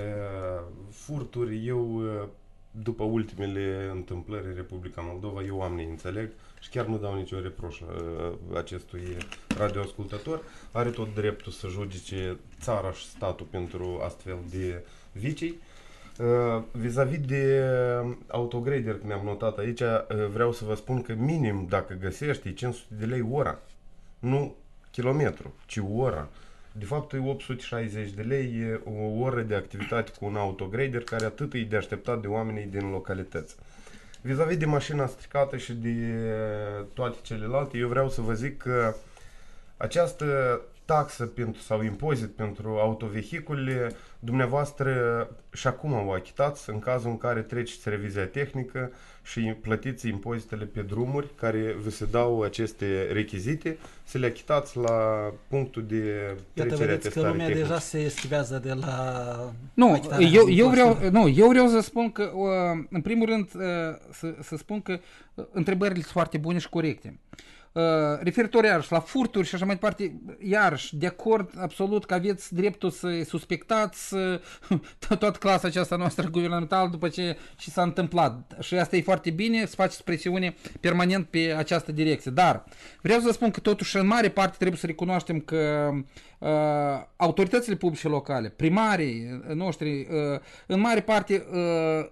furturi, eu, după ultimele întâmplări în Republica Moldova, eu am neînțeleg și chiar nu dau nicio reproș acestui radioascultător. Are tot dreptul să judece țara și statul pentru astfel de vicii. Uh, vis-a-vis de autograder, că mi-am notat aici, uh, vreau să vă spun că minim, dacă găsești, e cinci sute de lei ora. Nu kilometru, ci ora. De fapt, e opt sute șaizeci de lei e o oră de activitate cu un autograder care atât e de așteptat de oamenii din localități. Vis-a-vis de mașina stricată și de toate celelalte, eu vreau să vă zic că această taxă pentru, sau impozit pentru autovehicule, dumneavoastră și acum o achitați în cazul în care treceți revizia tehnică și plătiți impozitele pe drumuri care vă se dau aceste rechizite, să le achitați la punctul de trecere a testare că lumea tehnică. Deja se eschivează de la... Nu, eu, eu, vreau, nu, eu vreau să spun că, în primul rând, să, să spun că întrebările sunt foarte bune și corecte. Uh, referitor iarăși la furturi și așa mai departe, iarăși, de acord absolut că aveți dreptul să suspectați uh, toată clasa aceasta noastră guvernamentală după ce și s-a întâmplat. Și asta e foarte bine, să faceți presiune permanent pe această direcție. Dar vreau să spun că totuși în mare parte trebuie să recunoaștem că uh, autoritățile publice locale, primarii noștri, uh, în mare parte uh,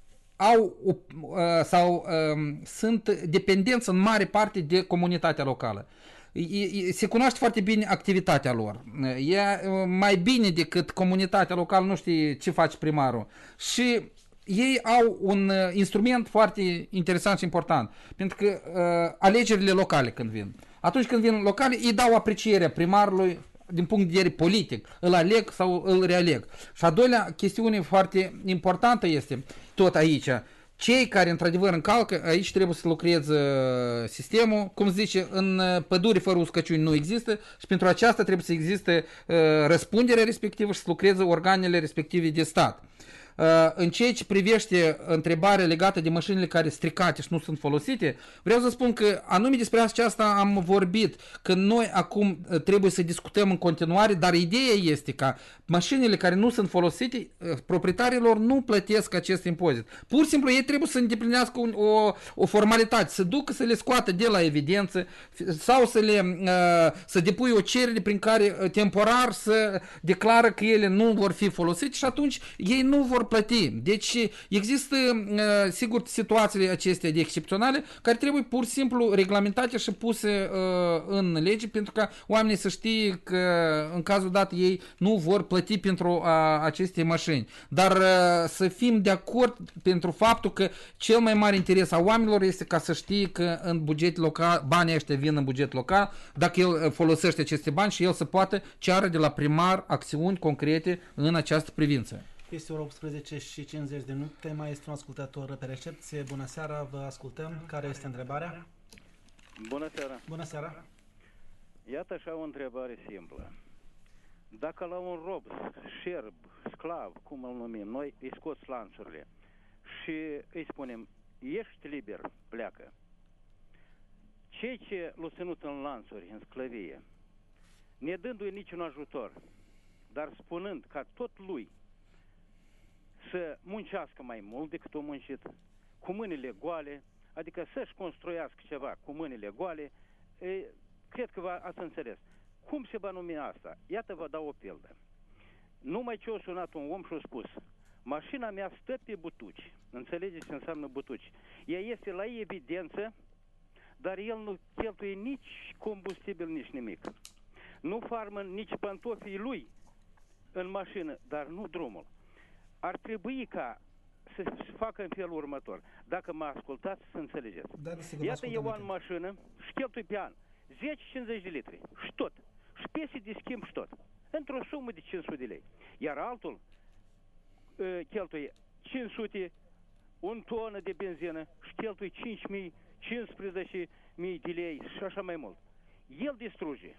au uh, sau uh, sunt dependenți în mare parte de comunitatea locală. Se cunoaște foarte bine activitatea lor. E mai bine decât comunitatea locală, nu știe ce face primarul. Și ei au un instrument foarte interesant și important. Pentru că uh, alegerile locale când vin. Atunci când vin locale, îi dau aprecierea primarului din punct de vedere politic, îl aleg sau îl realeg. Și a doilea chestiune foarte importantă este tot aici. Cei care într-adevăr încalcă, aici trebuie să lucreze sistemul, cum se zice, în pădure fără uscăciuni nu există și pentru aceasta trebuie să existe uh, răspunderea respectivă și să lucreze organele respective de stat. în ceea ce privește întrebarea legată de mașinile care stricate și nu sunt folosite, vreau să spun că anume despre aceasta am vorbit, că noi acum trebuie să discutăm în continuare, dar ideea este ca mașinile care nu sunt folosite, proprietarilor nu plătesc acest impozit. Pur și simplu ei trebuie să îndeplinească un, o, o formalitate, să ducă să le scoată de la evidență sau să le să depui o cerere prin care temporar să declară că ele nu vor fi folosite și atunci ei nu vor plăti. Deci există, sigur, situațiile acestea de excepționale care trebuie pur și simplu reglamentate și puse în lege pentru ca oamenii să știe că în cazul dat ei nu vor plăti pentru aceste mașini. Dar să fim de acord pentru faptul că cel mai mare interes a oamenilor este ca să știe că în buget local, banii ăștia vin în buget local, dacă el folosește aceste bani și el să poată ceară de la primar acțiuni concrete în această privință. Este ora optsprezece și cincizeci de minute, mai este un ascultător pe recepție. Bună seara, vă ascultăm. Care este întrebarea? Bună seara. Bună seara. Iată așa o întrebare simplă. Dacă la un rob, șerb, sclav, cum îl numim, noi îi scoți lanțurile și îi spunem, ești liber, pleacă. Cei ce l-au ținut în lanțuri, în sclavie, ne dându-i niciun ajutor, dar spunând ca tot lui să muncească mai mult decât o muncit, cu mâinile goale, adică să-și construiască ceva cu mâinile goale, e, cred că ați înțeles. Cum se va numi asta? Iată, vă dau o pildă. Numai ce a sunat un om și a spus, mașina mea stă pe butuci. Înțelegeți ce înseamnă butuci? Ea este la evidență, dar el nu cheltuie nici combustibil, nici nimic. Nu farmă nici pantofii lui în mașină, dar nu drumul. Ar trebui ca să facă în felul următor. Dacă mă ascultați, să înțelegeți. Da, sigur, iată, eu am mașină și cheltui pe an zece cincizeci de litri și tot. Și piese de schimb și tot. Într-o sumă de cinci sute de lei. Iar altul uh, cheltuie cinci sute, un tonă de benzină și cheltuie cinci mii, cincisprezece mii de lei și așa mai mult. El distruge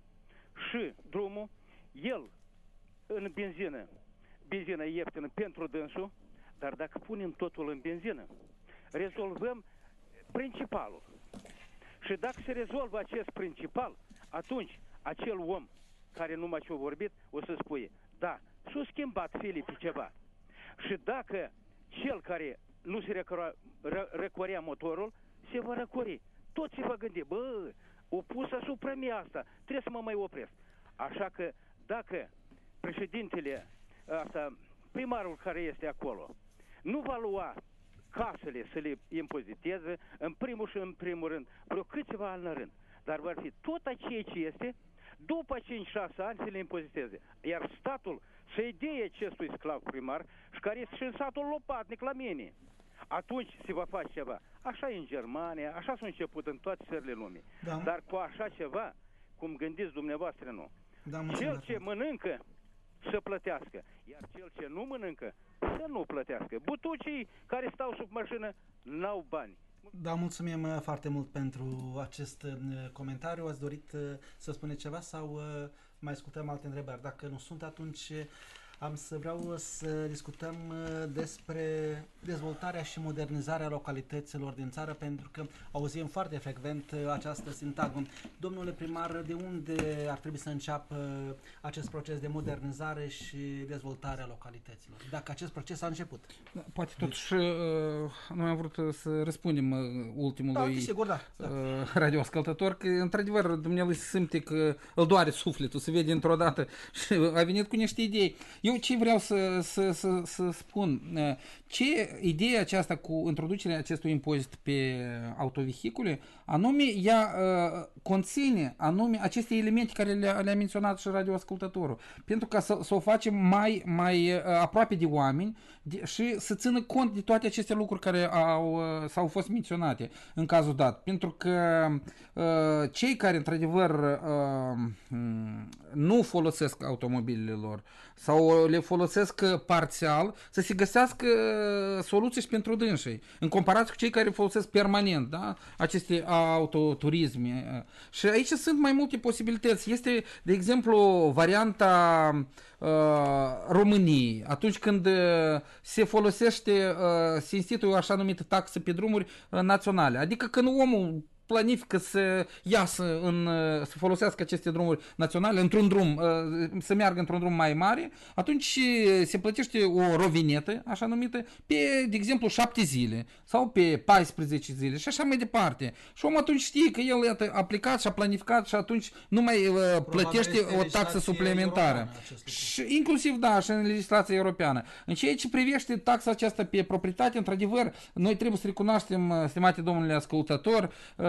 și drumul, el în benzină, benzină ieftină pentru dânsul, dar dacă punem totul în benzină, rezolvăm principalul. Și dacă se rezolvă acest principal, atunci acel om care numai ce-a vorbit o să spune, da, s-a schimbat Filipe ceva. Și dacă cel care nu se răcorea motorul, se va răcori. Tot se va gândi, bă, o pus asupra mea asta, trebuie să mă mai opresc. Așa că dacă președintele, asta, primarul care este acolo, nu va lua casele să le impoziteze, în primul și în primul rând, vreo câțiva ani la rând, dar va fi tot ceea ce este, după cinci șase ani să le impoziteze. Iar statul să-i dea acestui sclav primar, și care este și în satul Lopatnic la mine, atunci se va face ceva. Așa e în Germania, așa s-a început în toate țările lumii. Da. Dar cu așa ceva, cum gândiți dumneavoastră, nu. Da, cel ce mănâncă să plătească, iar cel ce nu mănâncă să nu plătească. Butucii care stau sub mașină n-au bani. Da, mulțumim foarte mult pentru acest comentariu. Ați dorit să spuneți ceva sau mai ascultăm alte întrebări? Dacă nu sunt, atunci am să vreau să discutăm despre dezvoltarea și modernizarea localităților din țară, pentru că auzim foarte frecvent această sintagmă. Domnule primar, de unde ar trebui să înceapă acest proces de modernizare și dezvoltare a localităților? Dacă acest proces a început. Da, poate totuși noi am vrut să răspundem ultimului da, sigur, da, da. radioascultător că într-adevăr dumnealui se simte că îl doare sufletul, se vede într-o dată și a venit cu niște idei. Eu ce vreau să, să, să, să spun, ce ideea aceasta cu introducerea acestui impozit pe autovehicule, anume ea uh, conține anume aceste elemente care le-a, le-a menționat și radioascultătorul, pentru ca să, să o facem mai, mai uh, aproape de oameni de, și să țină cont de toate aceste lucruri care au, uh, s-au fost menționate în cazul dat, pentru că uh, cei care într-adevăr uh, nu folosesc automobilele lor sau le folosesc parțial, să se găsească soluții și pentru dânsii, în comparație cu cei care folosesc permanent, da? Aceste autoturisme. Și aici sunt mai multe posibilități. Este, de exemplu, varianta uh, României, atunci când uh, se folosește, uh, se instituie o așa numită taxă pe drumuri uh, naționale. Adică când omul planifică să iasă, în, să folosească aceste drumuri naționale într-un drum, să meargă într-un drum mai mare, atunci se plătește o rovinetă, așa numită, pe, de exemplu, șapte zile sau pe paisprezece zile și așa mai departe. Și omul atunci știe că el a aplicat și a planificat și atunci nu mai plătește o taxă suplimentară. Și inclusiv, da, și în legislația europeană. În ceea ce privește taxa aceasta pe proprietate, într-adevăr, noi trebuie să recunoaștem, stimate domnule ascultător,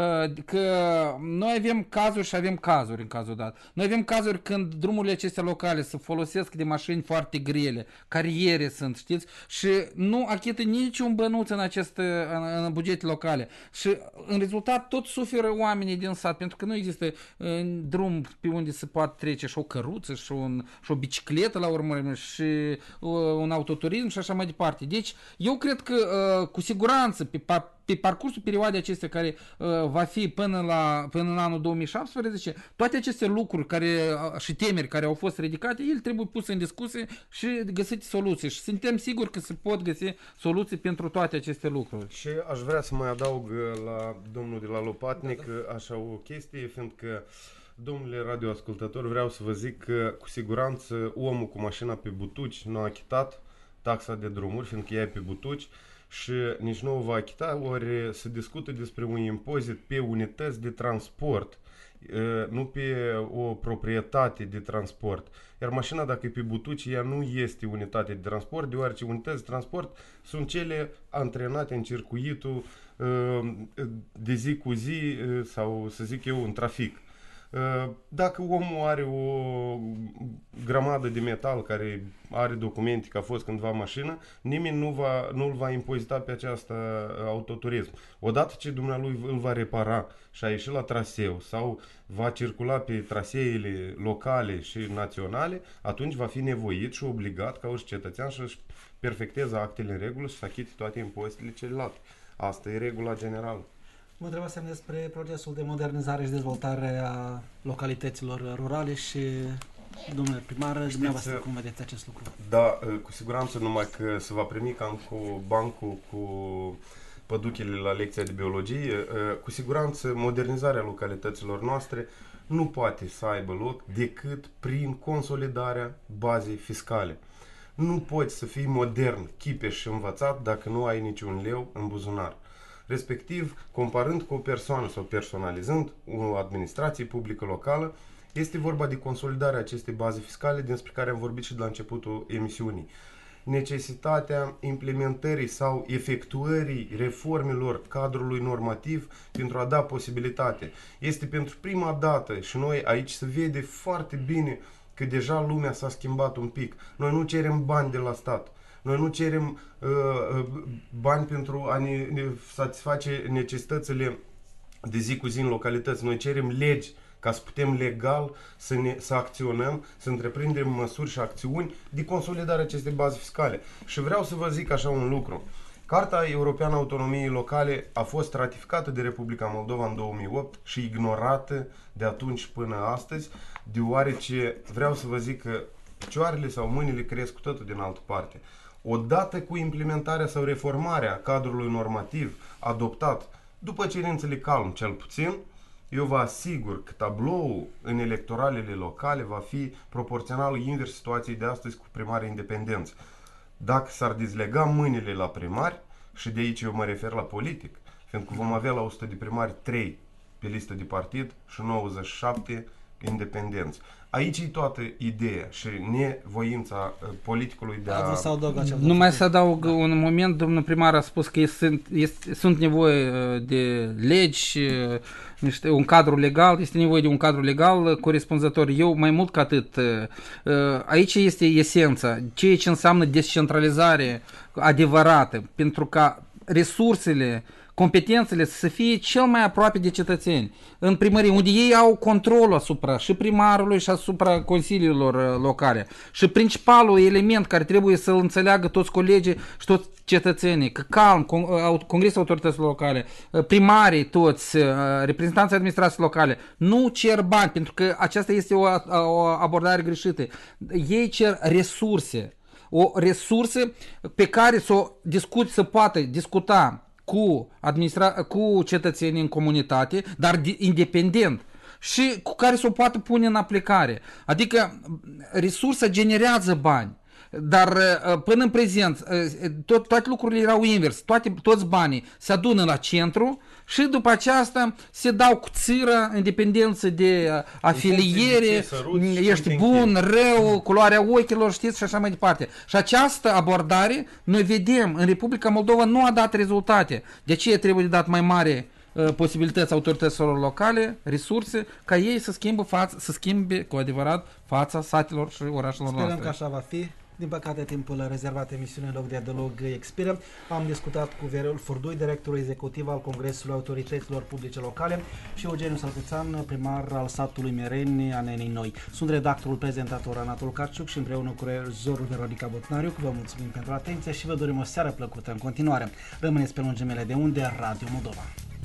că noi avem cazuri și avem cazuri în cazul dat. Noi avem cazuri când drumurile acestea locale se folosesc de mașini foarte grele, cariere sunt, știți, și nu achită niciun bănuț în acest în, în bugete locale. Și în rezultat tot suferă oamenii din sat, pentru că nu există în drum pe unde se poate trece și o căruță și, un, și o bicicletă la urmă și uh, un autoturism și așa mai departe. Deci eu cred că uh, cu siguranță pe pe parcursul perioadei acestea care uh, va fi până, la, până în anul două mii șaptesprezece, toate aceste lucruri care, uh, și temeri care au fost ridicate, ele trebuie puse în discuție și găsite soluții. Și suntem siguri că se pot găsi soluții pentru toate aceste lucruri. Și aș vrea să mai adaug la domnul de la Lopatnic așa o chestie, fiindcă, domnule radioascultător, vreau să vă zic că cu siguranță omul cu mașina pe butuci nu a achitat taxa de drumuri, fiindcă ea e pe butuci, și nici nu o va achita, ori se discută despre un impozit pe unități de transport, nu pe o proprietate de transport. Iar mașina, dacă e pe butuci, ea nu este unitate de transport, deoarece unități de transport sunt cele antrenate în circuitul de zi cu zi sau, să zic eu, în trafic. Dacă omul are o grămadă de metal care are documente că a fost cândva mașină, nimeni nu va, nu îl va impozita pe această autoturism. Odată ce dumnealui îl va repara și a ieșit la traseu sau va circula pe traseele locale și naționale, atunci va fi nevoit și obligat ca orice cetățean să-și perfecteze actele în regulă și să achite toate impozitele celelalte. Asta e regula generală. Mă întrebasem despre procesul de modernizare și dezvoltare a localităților rurale și, domnule primar, dumneavoastră cum vedeți acest lucru? Da, cu siguranță, numai că se va primi cam cu bancul cu păduchile la lecția de biologie, cu siguranță modernizarea localităților noastre nu poate să aibă loc decât prin consolidarea bazei fiscale. Nu poți să fii modern, chipeș și învățat dacă nu ai niciun leu în buzunar. Respectiv, comparând cu o persoană sau personalizând o administrație publică locală, este vorba de consolidarea acestei baze fiscale despre care am vorbit și de la începutul emisiunii. Necesitatea implementării sau efectuării reformelor cadrului normativ pentru a da posibilitate. Este pentru prima dată și noi aici se vede foarte bine că deja lumea s-a schimbat un pic. Noi nu cerem bani de la stat. Noi nu cerem uh, bani pentru a ne, ne satisface necesitățile de zi cu zi în localități. Noi cerem legi ca să putem legal să, ne, să acționăm, să întreprindem măsuri și acțiuni de consolidare acestei baze fiscale. Și vreau să vă zic așa un lucru. Carta Europeană a Autonomiei Locale a fost ratificată de Republica Moldova în două mii opt și ignorată de atunci până astăzi, deoarece vreau să vă zic că picioarele sau mâinile cresc cu totul din altă parte. Odată cu implementarea sau reformarea cadrului normativ adoptat, după cerințele calm cel puțin, eu vă asigur că tabloul în electoralele locale va fi proporțional invers situației de astăzi cu primari independenți. Dacă s-ar dezlega mâinile la primari, și de aici eu mă refer la politic, fiindcă vom avea la o sută de primari trei pe listă de partid și nouăzeci și șapte independenți. Aici e toată ideea și nevoința politicului de a... Numai să adaug un moment, domnul primar a spus că sunt, este, sunt nevoie de legi, niște, un cadru legal, este nevoie de un cadru legal corespunzător. Eu, mai mult ca atât, aici este esența, ceea ce înseamnă descentralizare adevărată, pentru ca resursele competențele să fie cel mai aproape de cetățeni. În primărie, unde ei au controlul asupra și primarului și asupra consiliilor locale. Și principalul element care trebuie să-l înțeleagă toți colegii și toți cetățenii, că calm, Congresul Autorităților Locale, primarii toți, reprezentanții administrației locale, nu cer bani, pentru că aceasta este o, o abordare greșită. Ei cer resurse. O resursă pe care să o discut, să poată discuta cu, administra- cu cetățenii în comunitate, dar de, independent, și cu care să o poată pune în aplicare. Adică resursa generează bani. Dar până în prezent tot, toate lucrurile erau invers, toate, toți banii se adună la centru și după aceasta se dau cu țiră în dependență de afiliere, ești bun, rău, culoarea ochilor, știți, și așa mai departe. Și această abordare noi vedem în Republica Moldova nu a dat rezultate. De aceea trebuie dat mai mare posibilități autorităților locale, resurse, ca ei să schimbe, față, să schimbe cu adevărat fața satelor și orașelor Sperăm noastre. că așa va fi. Din păcate, timpul rezervat emisiunii în loc de dialog expiră. Am discutat cu Viorel Furdui, directorul executiv al Congresului Autorităților Publice Locale, și Eugeniu Sălcuțan, primar al satului Mereni, a Nenei Noi. Sunt redactorul, prezentator Anatol Carciuc și împreună cu regizorul Veronica Botnariu, vă mulțumim pentru atenție și vă dorim o seară plăcută în continuare. Rămâneți pe lungimile de unde, Radio Moldova.